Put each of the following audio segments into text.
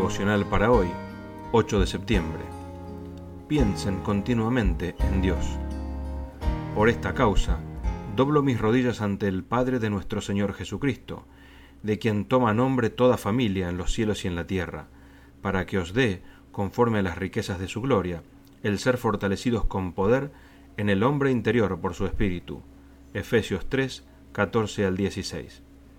devocional para hoy, 8 de septiembre. Piensen continuamente en Dios. Por esta causa, doblo mis rodillas ante el Padre de nuestro Señor Jesucristo, de quien toma nombre toda familia en los cielos y en la tierra, para que os dé, conforme a las riquezas de su gloria, el ser fortalecidos con poder en el hombre interior por su Espíritu. Efesios 3, 14 al 16.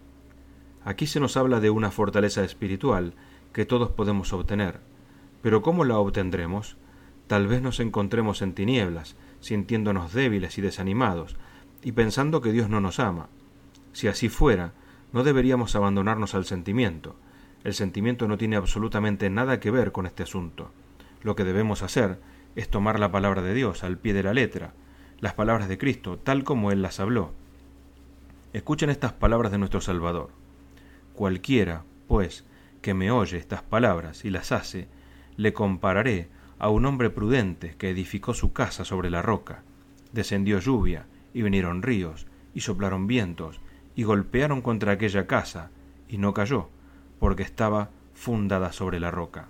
Aquí se nos habla de una fortaleza espiritual que todos podemos obtener, pero ¿cómo la obtendremos? Tal vez nos encontremos en tinieblas, sintiéndonos débiles y desanimados, y pensando que Dios no nos ama. Si así fuera, no deberíamos abandonarnos al sentimiento. El sentimiento no tiene absolutamente nada que ver con este asunto. Lo que debemos hacer es tomar la palabra de Dios al pie de la letra, las palabras de Cristo, tal como Él las habló. Escuchen estas palabras de nuestro Salvador. Cualquiera, pues, que me oye estas palabras y las hace, le compararé a un hombre prudente que edificó su casa sobre la roca. Descendió lluvia, y vinieron ríos, y soplaron vientos, y golpearon contra aquella casa, y no cayó, porque estaba fundada sobre la roca.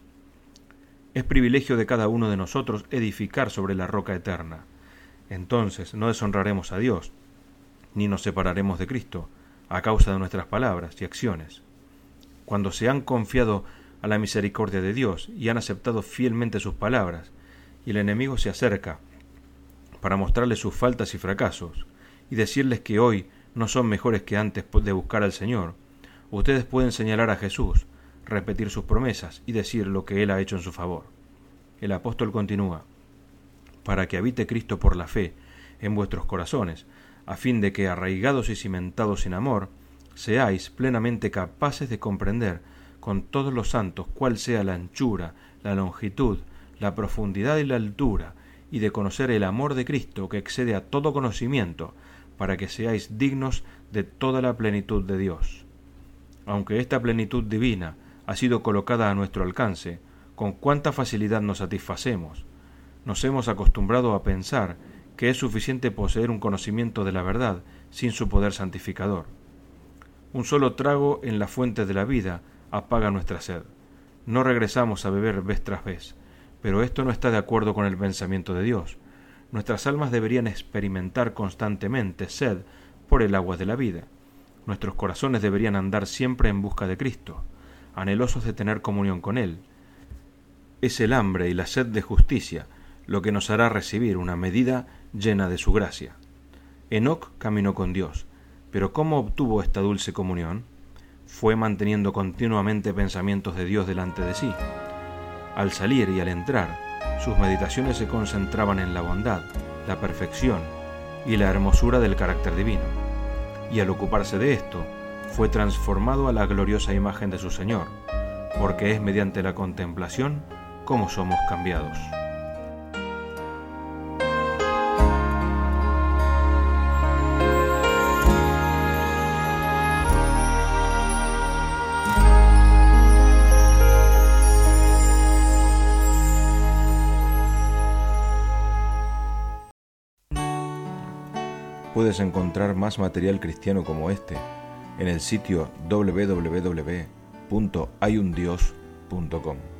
Es privilegio de cada uno de nosotros edificar sobre la roca eterna. Entonces no deshonraremos a Dios, ni nos separaremos de Cristo, a causa de nuestras palabras y acciones. Cuando se han confiado a la misericordia de Dios y han aceptado fielmente sus palabras, y el enemigo se acerca para mostrarles sus faltas y fracasos, y decirles que hoy no son mejores que antes de buscar al Señor, ustedes pueden señalar a Jesús, repetir sus promesas y decir lo que Él ha hecho en su favor. El apóstol continúa: para que habite Cristo por la fe en vuestros corazones, a fin de que, arraigados y cimentados en amor, seáis plenamente capaces de comprender con todos los santos cuál sea la anchura, la longitud, la profundidad y la altura, y de conocer el amor de Cristo que excede a todo conocimiento, para que seáis dignos de toda la plenitud de Dios. Aunque esta plenitud divina ha sido colocada a nuestro alcance, con cuánta facilidad nos satisfacemos. Nos hemos acostumbrado a pensar que es suficiente poseer un conocimiento de la verdad sin su poder santificador. Un solo trago en la fuente de la vida apaga nuestra sed. No regresamos a beber vez tras vez, pero esto no está de acuerdo con el pensamiento de Dios. Nuestras almas deberían experimentar constantemente sed por el agua de la vida. Nuestros corazones deberían andar siempre en busca de Cristo, anhelosos de tener comunión con Él. Es el hambre y la sed de justicia lo que nos hará recibir una medida llena de su gracia. Enoc caminó con Dios, pero ¿cómo obtuvo esta dulce comunión? Fue manteniendo continuamente pensamientos de Dios delante de sí. Al salir y al entrar, sus meditaciones se concentraban en la bondad, la perfección y la hermosura del carácter divino. Y al ocuparse de esto, fue transformado a la gloriosa imagen de su Señor, porque es mediante la contemplación como somos cambiados. Puedes encontrar más material cristiano como este en el sitio www.hayundios.com.